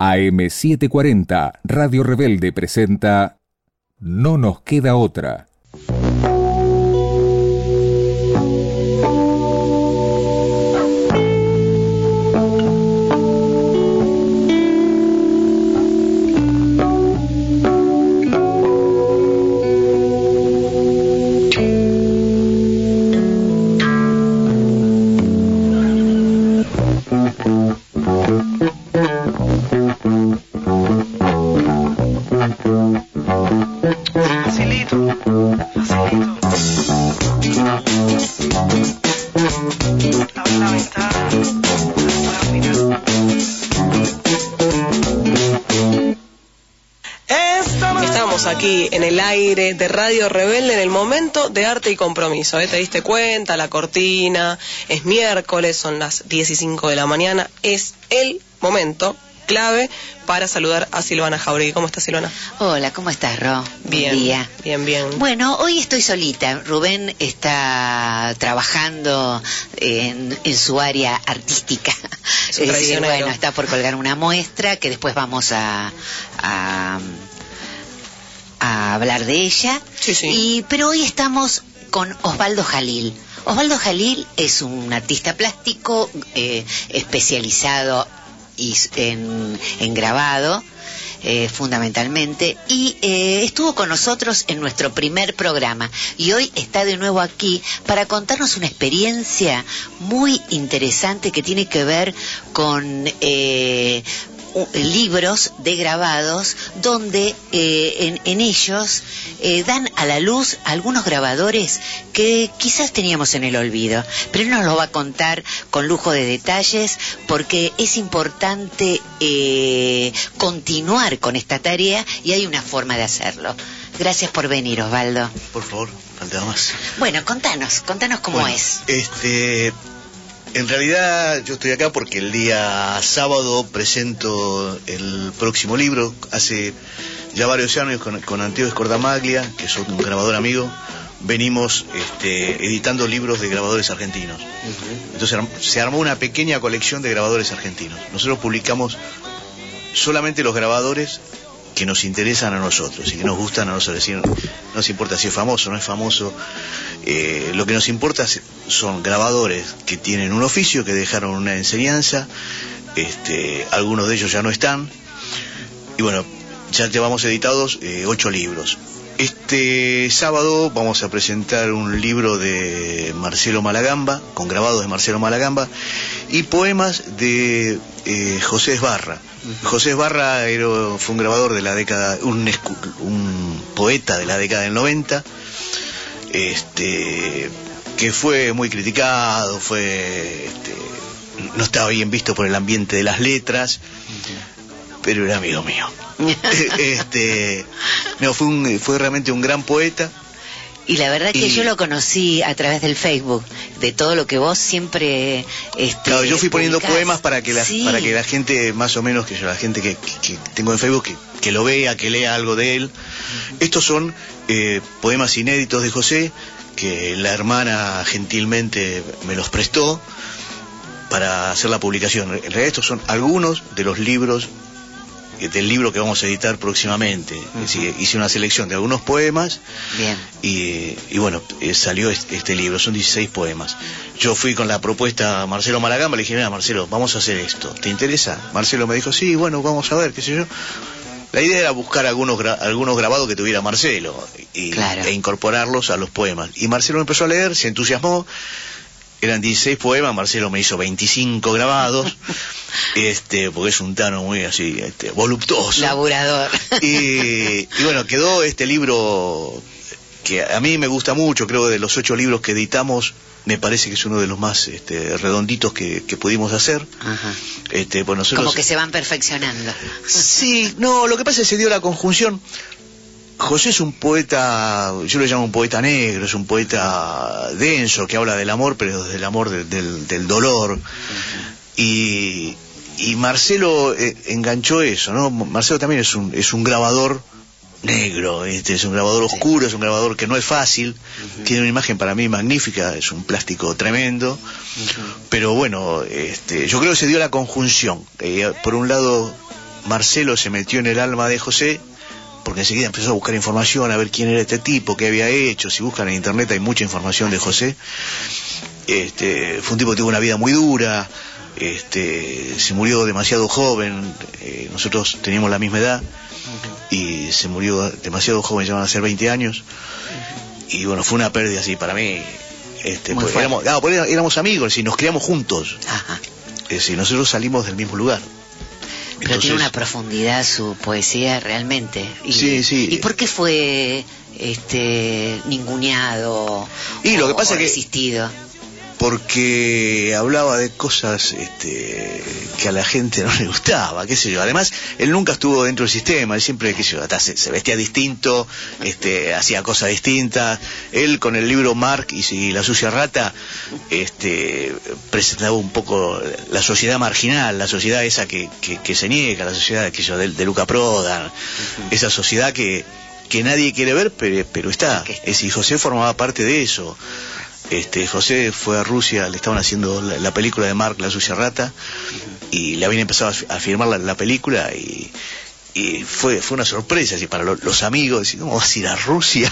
AM740, Radio Rebelde presenta No nos queda otra. Aquí en el aire de Radio Rebelde en el momento de arte y compromiso. ¿Te diste cuenta? La cortina, es miércoles, son las 10:05 de la mañana, es el momento clave para saludar a Silvana Jauregui. ¿Cómo estás, Silvana? Hola, ¿cómo estás, Ro? Bien, buen día. Bien. Bueno, hoy estoy solita. Rubén está trabajando en su área artística. Es decir, bueno, está por colgar una muestra que después vamos a hablar de ella. Sí. Pero hoy estamos con Osvaldo Jalil. Osvaldo Jalil es un artista plástico especializado en grabado, fundamentalmente, y estuvo con nosotros en nuestro primer programa y hoy está de nuevo aquí para contarnos una experiencia muy interesante que tiene que ver con libros de grabados donde en ellos dan a la luz algunos grabadores que quizás teníamos en el olvido, pero él nos lo va a contar con lujo de detalles porque es importante continuar con esta tarea y hay una forma de hacerlo. Gracias por venir, Osvaldo. Por favor, falta más. Bueno, contanos cómo es. En realidad yo estoy acá porque el día sábado presento el próximo libro. Hace ya varios años con Anteo Scordamaglia, que es un grabador amigo, venimos editando libros de grabadores argentinos. Entonces se armó una pequeña colección de grabadores argentinos. Nosotros publicamos solamente los grabadores que nos interesan a nosotros y que nos gustan a nosotros. Es decir, no nos importa si es famoso o no es famoso. Lo que nos importa son grabadores que tienen un oficio, que dejaron una enseñanza. Algunos de ellos ya no están. Y bueno, ya llevamos editados 8 libros. Este sábado vamos a presentar un libro de Marcelo Malagamba, con grabados de Marcelo Malagamba, y poemas de José Esbarra. José Esbarra fue un grabador de la década, un poeta de la década del 90, que fue muy criticado, no estaba bien visto por el ambiente de las letras, pero era amigo mío. Fue realmente un gran poeta. Y la verdad que yo lo conocí a través del Facebook, de todo lo que vos siempre claro, yo fui poniendo publicás. poemas para que la gente, más o menos, la gente que tengo en Facebook, que lo vea, que lea algo de él. Estos son poemas inéditos de José, que la hermana gentilmente me los prestó para hacer la publicación. En realidad estos son algunos de los libros del libro que vamos a editar próximamente. Hice una selección de algunos poemas. Bien. Y bueno, salió este libro, son 16 poemas. Yo fui con la propuesta a Marcelo Malagamba, le dije, mira, Marcelo, vamos a hacer esto, ¿te interesa? Marcelo me dijo, sí, bueno, vamos a ver, qué sé yo. La idea era buscar algunos grabados que tuviera Marcelo e incorporarlos a los poemas. Y Marcelo empezó a leer, se entusiasmó. Eran 16 poemas, Marcelo me hizo 25 grabados, porque es un tano muy así, voluptuoso. Laburador. Y bueno, quedó este libro que a mí me gusta mucho, creo de los 8 libros que editamos, me parece que es uno de los más redonditos que pudimos hacer. Ajá. Pues nosotros... Como que se van perfeccionando. Sí, no, lo que pasa es que se dio la conjunción. José es un poeta, yo lo llamo un poeta negro, es un poeta denso que habla del amor, pero desde el amor del dolor. Y Marcelo enganchó eso, ¿no? Marcelo también es un grabador negro, es un grabador oscuro, es un grabador que no es fácil, tiene una imagen para mí magnífica, es un plástico tremendo, pero bueno, yo creo que se dio la conjunción, por un lado Marcelo se metió en el alma de José, porque enseguida empezó a buscar información, a ver quién era este tipo, qué había hecho. Si buscan en internet hay mucha información de José. Fue un tipo que tuvo una vida muy dura, se murió demasiado joven, nosotros teníamos la misma edad, y se murió demasiado joven, ya van a ser 20 años, y bueno, fue una pérdida así para mí, pues éramos amigos y nos criamos juntos. Ajá. Nosotros salimos del mismo lugar. Pero tiene una profundidad su poesía realmente. Sí. ¿Y por qué fue ninguneado y lo que pasa o que resistido? Porque hablaba de cosas que a la gente no le gustaba, qué sé yo. Además, él nunca estuvo dentro del sistema, él siempre, qué sé yo, se vestía distinto, hacía cosas distintas. Él con el libro Mark y La sucia rata, presentaba un poco la sociedad marginal, la sociedad esa que se niega, la sociedad, qué sé yo, de Luca Prodan, esa sociedad que nadie quiere ver, pero está. Y José formaba parte de eso. José fue a Rusia, le estaban haciendo la película de Mark, La sucia rata, y le habían empezado a filmar la película, y fue una sorpresa así para los amigos, decir, ¿cómo vas a ir a Rusia?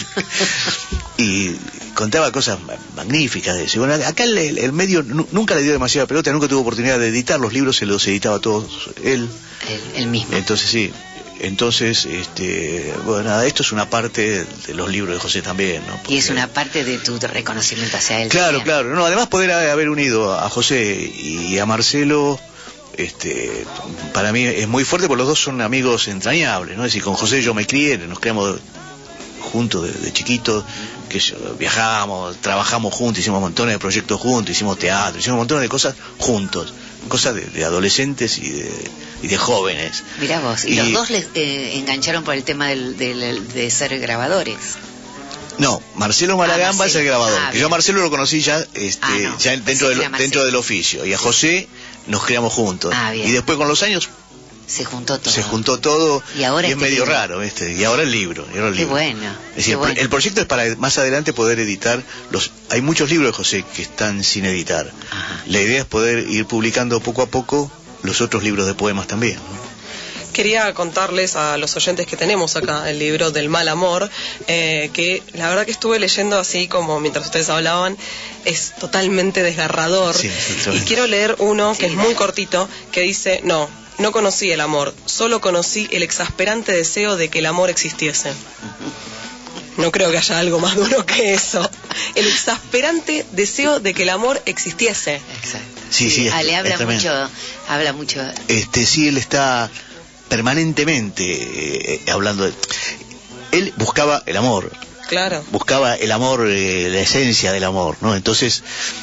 Y contaba cosas magníficas de eso. Bueno, acá el medio nunca le dio demasiada pelota, nunca tuvo oportunidad de editar los libros, se los editaba todos él mismo. Entonces sí. Entonces, bueno, nada, esto es una parte de los libros de José también, ¿no? Porque... Y es una parte de tu reconocimiento hacia él. Claro, también. claro. No, además poder haber unido a José y a Marcelo, para mí es muy fuerte, porque los dos son amigos entrañables, ¿no? Es decir, con José yo me crié, nos criamos juntos de chiquitos, que viajamos, trabajamos juntos, hicimos montones de proyectos juntos, hicimos teatro, hicimos montones de cosas juntos, cosas de adolescentes y de jóvenes. Mirá vos, y los dos les engancharon por el tema de ser grabadores. No, Marcelo Malagamba es el grabador. Que yo a Marcelo lo conocí ya, ya dentro del oficio, y a José nos criamos juntos. Y después con los años se juntó todo y ahora es medio libro. Raro y ahora el libro. Qué bueno. Es decir, el proyecto es para más adelante poder editar hay muchos libros de José que están sin editar. Ajá. La idea es poder ir publicando poco a poco los otros libros de poemas también, ¿no? Quería contarles a los oyentes que tenemos acá el libro del mal amor, que la verdad que estuve leyendo así como mientras ustedes hablaban, es totalmente desgarrador. Sí, y quiero leer uno que es muy cortito, que dice: no conocí el amor, solo conocí el exasperante deseo de que el amor existiese. No creo que haya algo más duro que eso. El exasperante deseo de que el amor existiese. Exacto. Sí, le habla mucho. Sí, él está permanentemente hablando. Él buscaba el amor. Claro. Buscaba el amor, la esencia del amor, ¿no? Entonces,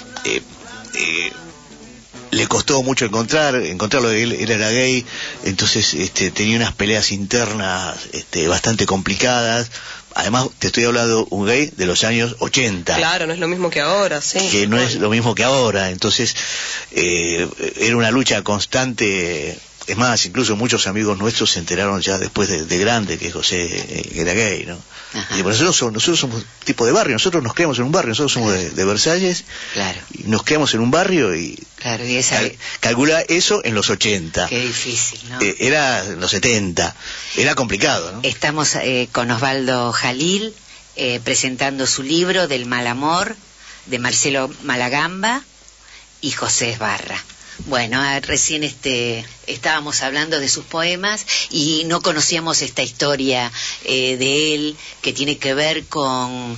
le costó mucho encontrarlo. Él era gay, entonces tenía unas peleas internas bastante complicadas. Además, te estoy hablando un gay de los años 80. Claro, no es lo mismo que ahora, sí. Que no es lo mismo que ahora. Entonces, era una lucha constante. Es más, incluso muchos amigos nuestros se enteraron ya después de grande que José era gay, ¿no? Ajá. Y por nosotros somos tipo de barrio, nosotros nos criamos en un barrio, nosotros somos de Versalles, claro. Y nos criamos en un barrio y, claro, y calcula eso en los 80. Qué difícil, ¿no? Era en los 70, era complicado, ¿no? Estamos con Osvaldo Jalil presentando su libro del mal amor, de Marcelo Malagamba y José Esbarra. Bueno, recién estábamos hablando de sus poemas y no conocíamos esta historia de él que tiene que ver con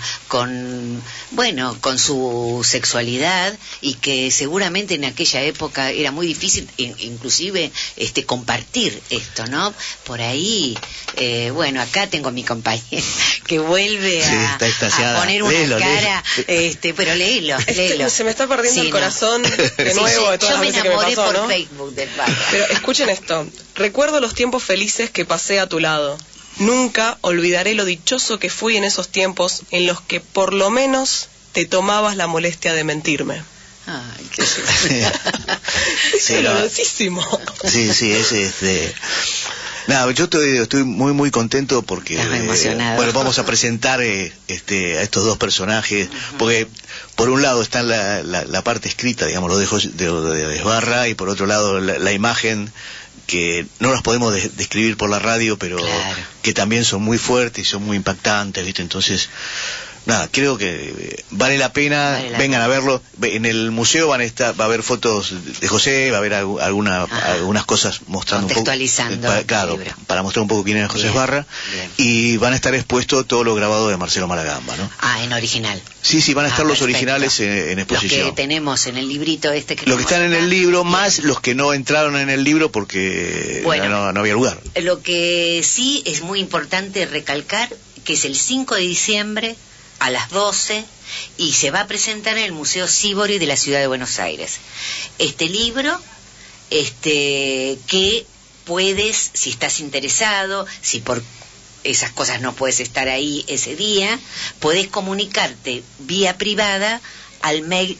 su sexualidad, y que seguramente en aquella época era muy difícil inclusive compartir esto, ¿no? Por ahí, acá tengo a mi compañera que vuelve a poner una cara, pero léelo. Se me está perdiendo el corazón de nuevo de todas las veces que me pasó, por ¿no? Facebook del barrio. Pero escuchen esto: recuerdo los tiempos felices que pasé a tu lado. Nunca olvidaré lo dichoso que fui en esos tiempos en los que por lo menos te tomabas la molestia de mentirme. Ay, qué es dolorosísimo. Sí, es Nada, yo estoy muy muy contento porque emocionado. Vamos a presentar a estos dos personajes, porque por un lado está la parte escrita, digamos, lo de Esbarra, y por otro lado la imagen que no las podemos describir por la radio, pero claro, que también son muy fuertes y son muy impactantes, ¿viste? Entonces, nada, creo que vale la pena, vengan a verlo. En el museo va a haber fotos de José, va a haber algunas cosas mostrando un poco, claro, para mostrar un poco quién era José Esbarra, y van a estar expuestos todos los grabados de Marcelo Malagamba, ¿no? En original. Sí, van a estar los originales en exposición. Los que tenemos en el librito este que... Los que están en el libro, más los que no entraron en el libro porque no había lugar. Lo que sí es muy importante recalcar, que es el 5 de diciembre, a las 12, y se va a presentar en el Museo Sívori de la Ciudad de Buenos Aires. Este libro, que puedes, si estás interesado, si por esas cosas no puedes estar ahí ese día, puedes comunicarte vía privada al mail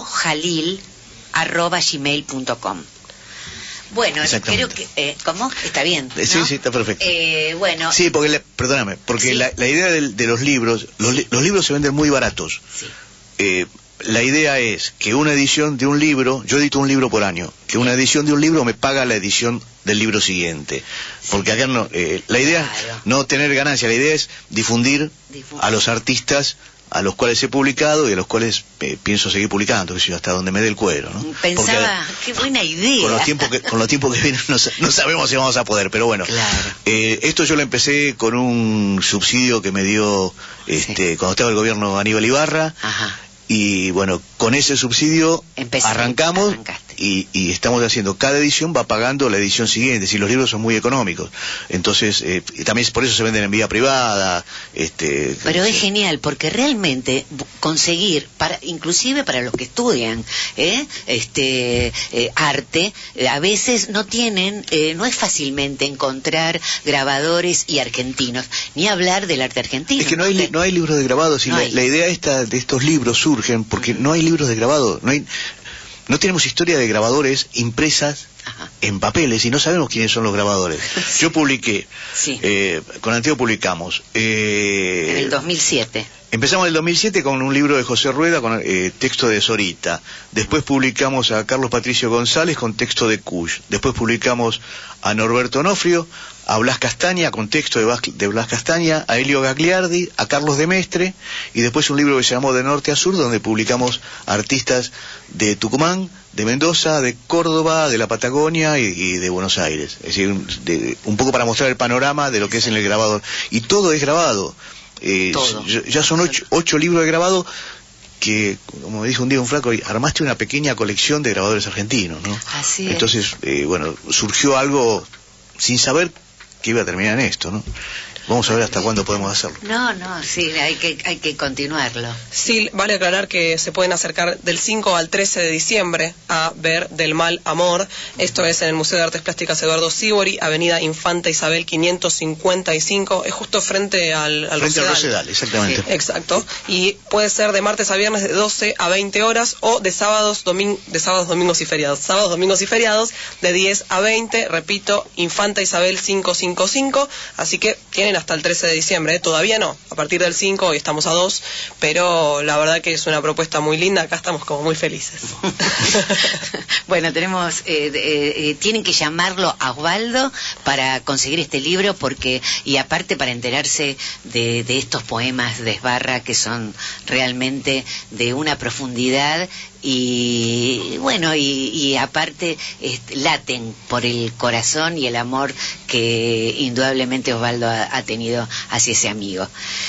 rojalil@gmail.com. Bueno, creo que... ¿cómo? ¿Está bien? ¿no? Sí, está perfecto. Bueno... Sí, porque, perdóname, porque ¿sí? la idea de los libros, los libros se venden muy baratos. Sí. La idea es que una edición de un libro, yo edito un libro por año, que una edición de un libro me paga la edición del libro siguiente. Porque acá no, la idea es no tener ganancia, la idea es difundir a los artistas a los cuales he publicado y a los cuales pienso seguir publicando, que hasta donde me dé el cuero, ¿no? Pensaba, qué buena idea. Con los tiempos que vienen no sabemos si vamos a poder, pero bueno. Claro. Esto yo lo empecé con un subsidio que me dio cuando estaba el gobierno Aníbal Ibarra. Ajá. Y bueno, con ese subsidio arrancamos y estamos haciendo, cada edición va pagando la edición siguiente, si los libros son muy económicos. Entonces, también por eso se venden en vía privada. Pero es genial, porque realmente conseguir, inclusive para los que estudian arte, a veces no es fácilmente encontrar grabadores y argentinos, ni hablar del arte argentino. Es que no hay libros de grabados, y la idea de estos libros surgen porque no hay libros de grabado, no tenemos historia de grabadores impresas en papeles y no sabemos quiénes son los grabadores. Yo publiqué, con Anteo publicamos en el 2007. Empezamos en el 2007 con un libro de José Rueda con texto de Zorita. Después publicamos a Carlos Patricio González con texto de Cush. Después publicamos a Norberto Onofrio, a Blas Castaña con texto de Blas Castaña, a Elio Gagliardi, a Carlos de Mestre, y después un libro que se llamó De Norte a Sur, donde publicamos artistas de Tucumán, de Mendoza, de Córdoba, de la Patagonia y de Buenos Aires. Es decir, un poco para mostrar el panorama de lo que es en el grabado. Y todo es grabado. Ya son 8 libros de grabado que, como dijo un día un flaco, armaste una pequeña colección de grabadores argentinos, ¿no? Así es. Entonces, surgió algo sin saber que iba a terminar en esto, ¿no? Vamos a ver hasta cuándo podemos hacerlo. Sí, hay que continuarlo. Sí, vale aclarar que se pueden acercar del 5 al 13 de diciembre a ver Del Mal Amor. Esto es en el Museo de Artes Plásticas Eduardo Sívori, Avenida Infanta Isabel 555, es justo frente al Rosedal, exactamente. Sí, exacto. Y puede ser de martes a viernes de 12 a 20 horas o de sábados, domingos y feriados. Sábados, domingos y feriados de 10 a 20, repito, Infanta Isabel 555, así que tienen hasta el 13 de diciembre, todavía no, a partir del 5, hoy estamos a 2, pero la verdad que es una propuesta muy linda, acá estamos como muy felices. Bueno, tenemos, tienen que llamarlo a Osvaldo para conseguir este libro, y aparte para enterarse de estos poemas de Esbarra que son realmente de una profundidad y bueno, y aparte laten por el corazón y el amor que indudablemente Osvaldo ha tenido hacia ese amigo.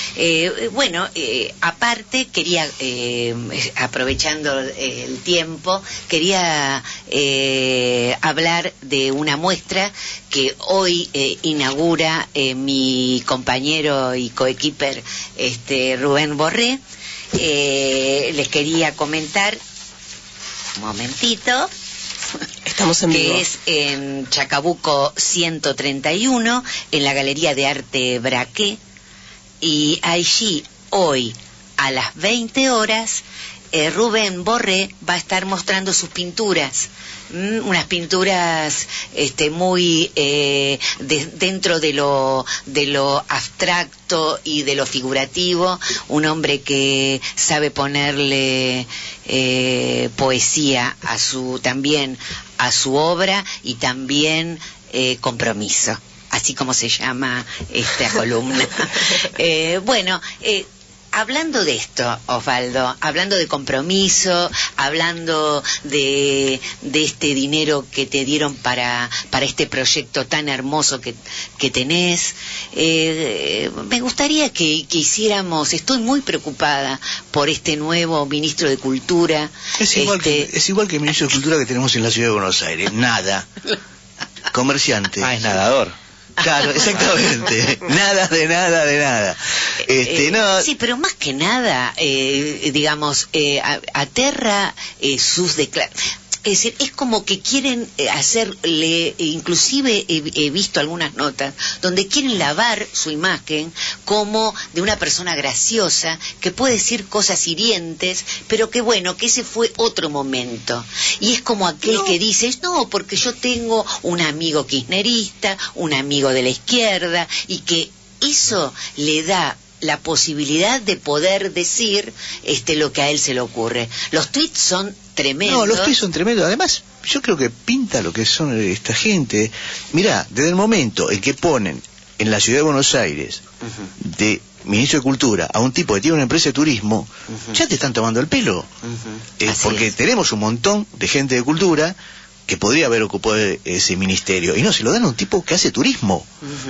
Aparte quería, aprovechando el tiempo, quería hablar de una muestra que hoy inaugura mi compañero y coequiper Rubén Borré. Les quería comentar un momentito. Estamos en vivo. Que es en Chacabuco 131, en la Galería de Arte Braque, y allí hoy a las 20 horas Rubén Borré va a estar mostrando sus pinturas, unas pinturas muy dentro de lo abstracto y de lo figurativo, un hombre que sabe ponerle poesía también a su obra y también compromiso, así como se llama esta columna. Hablando de esto, Osvaldo, hablando de compromiso, hablando de este dinero que te dieron para este proyecto tan hermoso que tenés, me gustaría que hiciéramos, estoy muy preocupada por este nuevo ministro de Cultura. Es igual que el ministro de Cultura que tenemos en la ciudad de Buenos Aires, nada. Comerciante. Es nadador. Claro, exactamente. Nada de nada. No. Sí, pero más que nada, aterra sus declaraciones. Es decir, es como que quieren hacerle, inclusive he visto algunas notas donde quieren lavar su imagen como de una persona graciosa que puede decir cosas hirientes, pero que bueno, que ese fue otro momento. Y es como aquel que dice, no, porque yo tengo un amigo kirchnerista, un amigo de la izquierda, y que eso le da la posibilidad de poder decir lo que a él se le ocurre. Los tweets son tremendos. No, los tweets son tremendos. Además, yo creo que pinta lo que son esta gente. Mirá, desde el momento en que ponen en la ciudad de Buenos Aires de ministro de Cultura a un tipo que tiene una empresa de turismo, ya te están tomando el pelo. Porque tenemos un montón de gente de cultura que podría haber ocupado ese ministerio, y no, se lo dan a un tipo que hace turismo.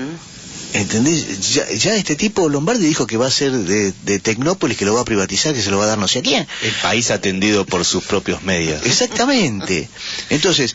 ¿Entendés? Ya este tipo, Lombardi, dijo que va a ser de Tecnópolis, que lo va a privatizar, que se lo va a dar no sé a quién. El país atendido por sus propios medios. Exactamente. Entonces,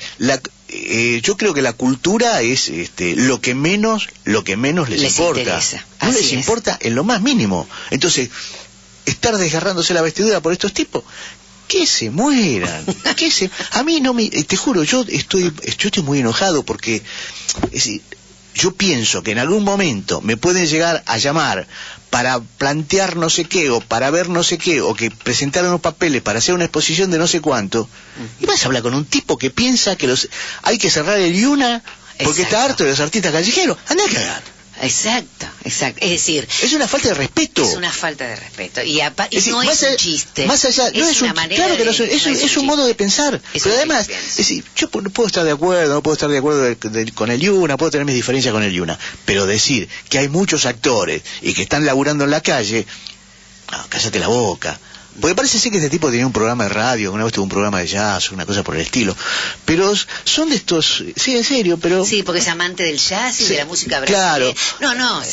yo creo que la cultura es lo que menos les importa. Interesa. No les importa en lo más mínimo. Entonces, estar desgarrándose la vestidura por estos tipos, que se mueran. A mí no me... Te juro, yo estoy muy enojado porque... Es decir, yo pienso que en algún momento me pueden llegar a llamar para plantear no sé qué, o para ver no sé qué, o que presentar unos papeles para hacer una exposición de no sé cuánto, y vas a hablar con un tipo que piensa que hay que cerrar el IUNA porque está harto de los artistas callejeros. Anda a cagar. Exacto. Es decir, es una falta de respeto. Es una falta de respeto. Y no es un chiste. Más allá, no es una manera. Claro que no es un modo de pensar. Pero además, es decir, yo no puedo estar de acuerdo, no puedo estar de acuerdo con el IUNA, puedo tener mis diferencias con el IUNA. Pero decir que hay muchos actores y que están laburando en la calle, no, cállate la boca. Porque parece ser que este tipo tenía un programa de radio, una vez tuvo un programa de jazz, una cosa por el estilo. Pero son de estos... Sí, en serio, pero... Sí, porque es amante del jazz y de la música Claro. brasileña. No.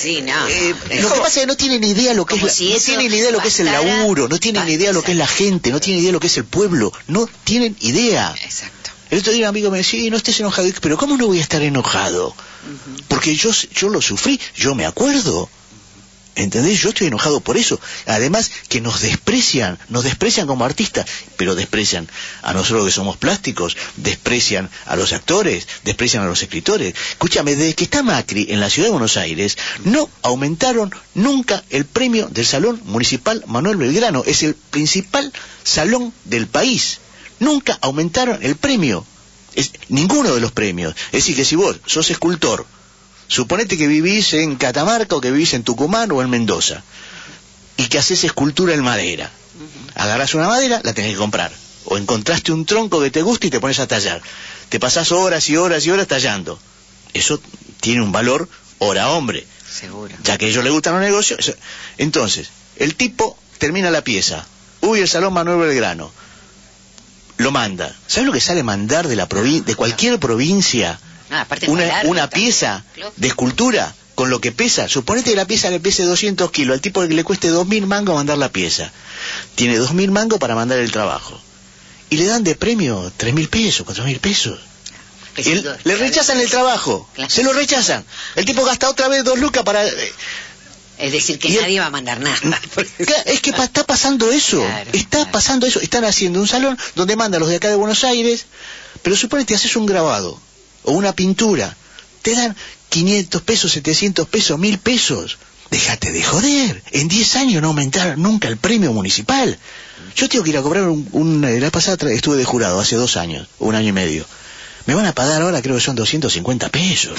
Lo que pasa es que no tienen ni idea lo que es no tienen ni idea lo que es el laburo, no tienen ni idea lo que es la gente, no tienen idea lo que es el pueblo, no tienen idea. Exacto. El otro día un amigo me decía, no estés enojado. Pero ¿cómo no voy a estar enojado? Porque yo lo sufrí, yo me acuerdo. ¿Entendés? Yo estoy enojado por eso. Además que nos desprecian como artistas, pero desprecian a nosotros que somos plásticos, desprecian a los actores, desprecian a los escritores. Escúchame, desde que está Macri en la ciudad de Buenos Aires, no aumentaron nunca el premio del Salón Municipal Manuel Belgrano. Es el principal salón del país. Nunca aumentaron el premio. Ninguno de los premios. Es decir, que si vos sos escultor, suponete que vivís en Catamarca o que vivís en Tucumán o en Mendoza y que haces escultura en madera. Agarrás una madera, la tenés que comprar. O encontraste un tronco que te gusta y te pones a tallar. Te pasás horas y horas y horas tallando. Eso tiene un valor hora hombre. Seguro. Ya que a ellos les gustan los negocios. Entonces, el tipo termina la pieza. El Salón Manuel Belgrano. Lo manda. ¿Sabes lo que sale mandar de cualquier provincia? Una pieza de escultura con lo que pesa. Suponete que la pieza le pese 200 kilos, al tipo que le cueste 2.000 mangos mandar la pieza. Tiene 2.000 mangos para mandar el trabajo. Y le dan de premio 3.000 pesos, 4.000 pesos. Le rechazan el trabajo. Claro. Se lo rechazan. El tipo gasta otra vez 2 lucas para... Es decir, que nadie va a mandar nada. Es que está pasando eso. Claro, pasando eso. Están haciendo un salón donde mandan los de acá de Buenos Aires, pero suponete haces un grabado o una pintura, te dan 500 pesos, 700 pesos, 1.000 pesos. Déjate de joder. En 10 años no aumentaron nunca el premio municipal. Yo tengo que ir a cobrar la pasada estuve de jurado hace 2 años, 1 año y medio. Me van a pagar ahora, creo que son 250 pesos.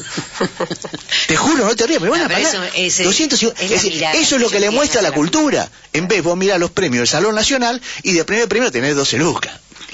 Te juro, no te rías, me van a pagar 250. Eso es lo que le muestra la cultura. En vez vos mirás los premios del Salón Nacional y de primer premio tenés 12 lucas.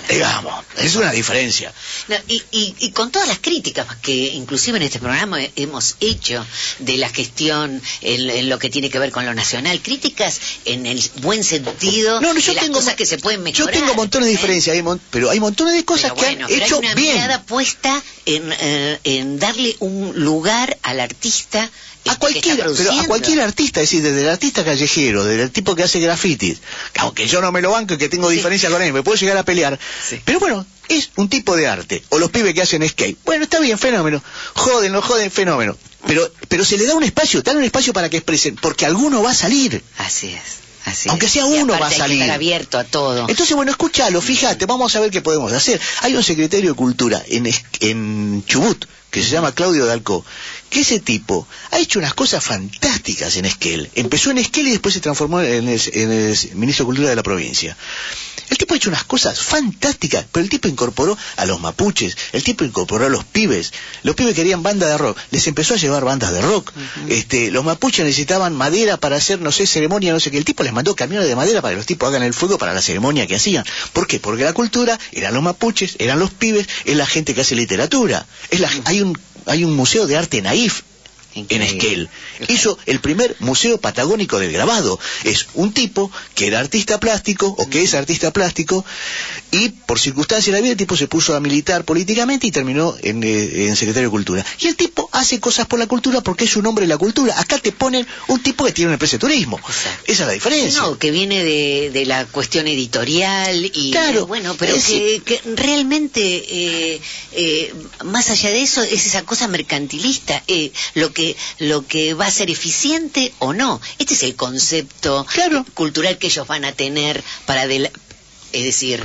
digamos, es una diferencia. No, y con todas las críticas que inclusive en este programa hemos hecho de la gestión en lo que tiene que ver con lo nacional, críticas en el buen sentido de las cosas que se pueden mejorar. Yo tengo montones de diferencias, pero hay montones de cosas que han hecho hay una bien. mirada puesta en darle un lugar al artista. A cualquier artista, es decir, desde el artista callejero, desde el tipo que hace grafitis, aunque yo no me lo banco y que tengo diferencia con él, me puedo llegar a pelear, pero bueno, es un tipo de arte. O los pibes que hacen skate, bueno, está bien, fenómeno, joden, fenómeno, pero se le da un espacio, dan un espacio para que expresen, porque alguno va a salir. Así es. Aunque sea uno va a salir. Hay que estar abierto a todo. Entonces, bueno, escúchalo, fíjate, vamos a ver qué podemos hacer. Hay un secretario de Cultura en Chubut, que se llama Claudio Dalcó, que ese tipo ha hecho unas cosas fantásticas en Esquel. Empezó en Esquel y después se transformó en el ministro de Cultura de la provincia. El tipo ha hecho unas cosas fantásticas, pero el tipo incorporó a los mapuches, el tipo incorporó a los pibes querían banda de rock, les empezó a llevar bandas de rock. Los mapuches necesitaban madera para hacer, no sé, ceremonia, no sé qué, el tipo les mandó camiones de madera para que los tipos hagan el fuego para la ceremonia que hacían. ¿Por qué? Porque la cultura eran los mapuches, eran los pibes, es la gente que hace literatura, hay un museo de arte naif en Esquel. Hizo el primer museo patagónico del grabado. Es un tipo que era artista plástico, o que es artista plástico, y por circunstancias de la vida el tipo se puso a militar políticamente y terminó en secretario de Cultura. Y el tipo hace cosas por la cultura porque es un hombre de la cultura. Acá te ponen un tipo que tiene una empresa de turismo. Exacto. Esa es la diferencia. No, que viene de la cuestión editorial y claro, bueno, pero que realmente más allá de eso es esa cosa mercantilista, lo que va a ser eficiente o no. Este es el concepto cultural que ellos van a tener para es decir,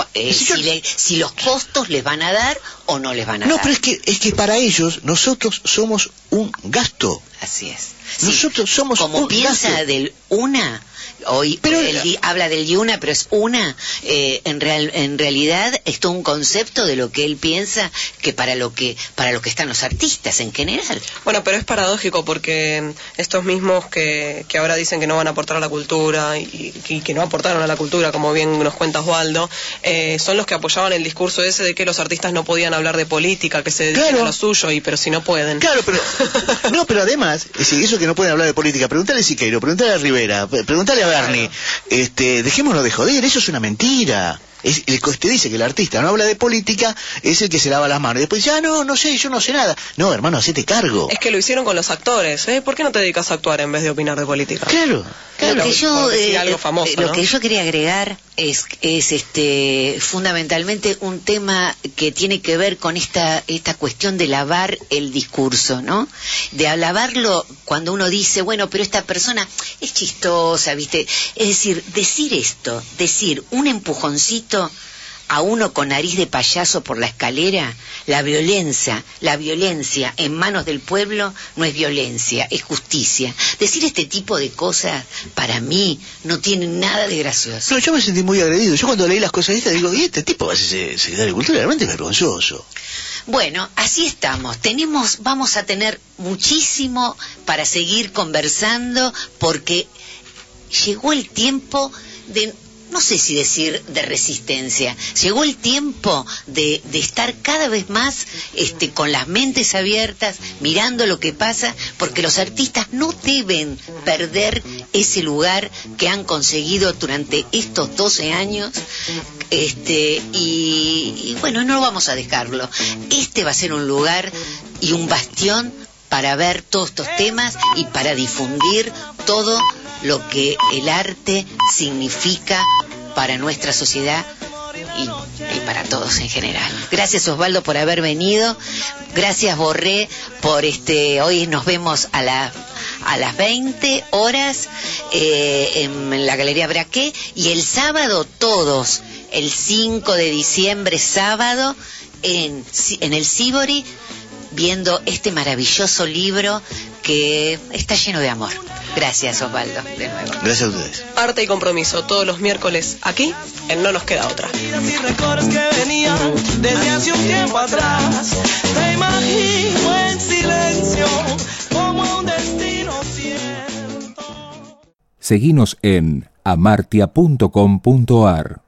si los costos les van a dar o no les van a dar. No, pero es que para ellos nosotros somos un gasto. Así es. Nosotros somos como un piensa gasto. del UNA, hoy pero habla del YUNA, pero es UNA, en realidad es todo un concepto de lo que él piensa que para lo que están los artistas en general. Bueno, pero es paradójico porque estos mismos que ahora dicen que no van a aportar a la cultura y que no aportaron a la cultura, como bien nos cuenta Osvaldo, son los que apoyaban el discurso ese de que los artistas no podían hablar de política, que se dediquen a lo suyo, pero si no pueden. Claro, pero además, eso que no pueden hablar de política, preguntale a Siqueiro, preguntale a Rivera, preguntale a Berni, dejémonos de joder, eso es una mentira. El que te dice que el artista no habla de política es el que se lava las manos. Y después dice, no sé, yo no sé nada. No, hermano, hacete cargo. Es que lo hicieron con los actores, ¿eh? ¿Por qué no te dedicas a actuar en vez de opinar de política? Claro. Lo que ¿no? yo quería agregar es fundamentalmente un tema que tiene que ver con esta cuestión de lavar el discurso, ¿no? De lavarlo cuando uno dice, bueno, pero esta persona es chistosa, ¿viste? Es decir, decir un empujoncito a uno con nariz de payaso por la escalera, la violencia en manos del pueblo no es violencia, es justicia. Decir este tipo de cosas, para mí, no tiene nada de gracioso. No, yo me sentí muy agredido. Yo cuando leí las cosas estas digo, y este tipo va a ser secretario de Cultura, realmente es vergonzoso. Bueno, así estamos. Vamos a tener muchísimo para seguir conversando, porque llegó el tiempo de... no sé si decir de resistencia, llegó el tiempo de estar cada vez más con las mentes abiertas, mirando lo que pasa, porque los artistas no deben perder ese lugar que han conseguido durante estos 12 años, y bueno, no vamos a dejarlo. Va a ser un lugar y un bastión para ver todos estos temas y para difundir todo lo que el arte significa para nuestra sociedad y para todos en general. Gracias, Osvaldo, por haber venido. Gracias, Borré, por hoy nos vemos a las 20 horas en la Galería Braqué, y el sábado todos, el 5 de diciembre, sábado, en el Sibori, viendo este maravilloso libro que está lleno de amor. Gracias, Osvaldo, de nuevo. Gracias a ustedes. Arte y Compromiso, todos los miércoles aquí, en No Nos Queda Otra. Y recuerdos que venían desde hace un tiempo atrás, te imagino en silencio como un destino cierto. Seguinos en amartia.com.ar.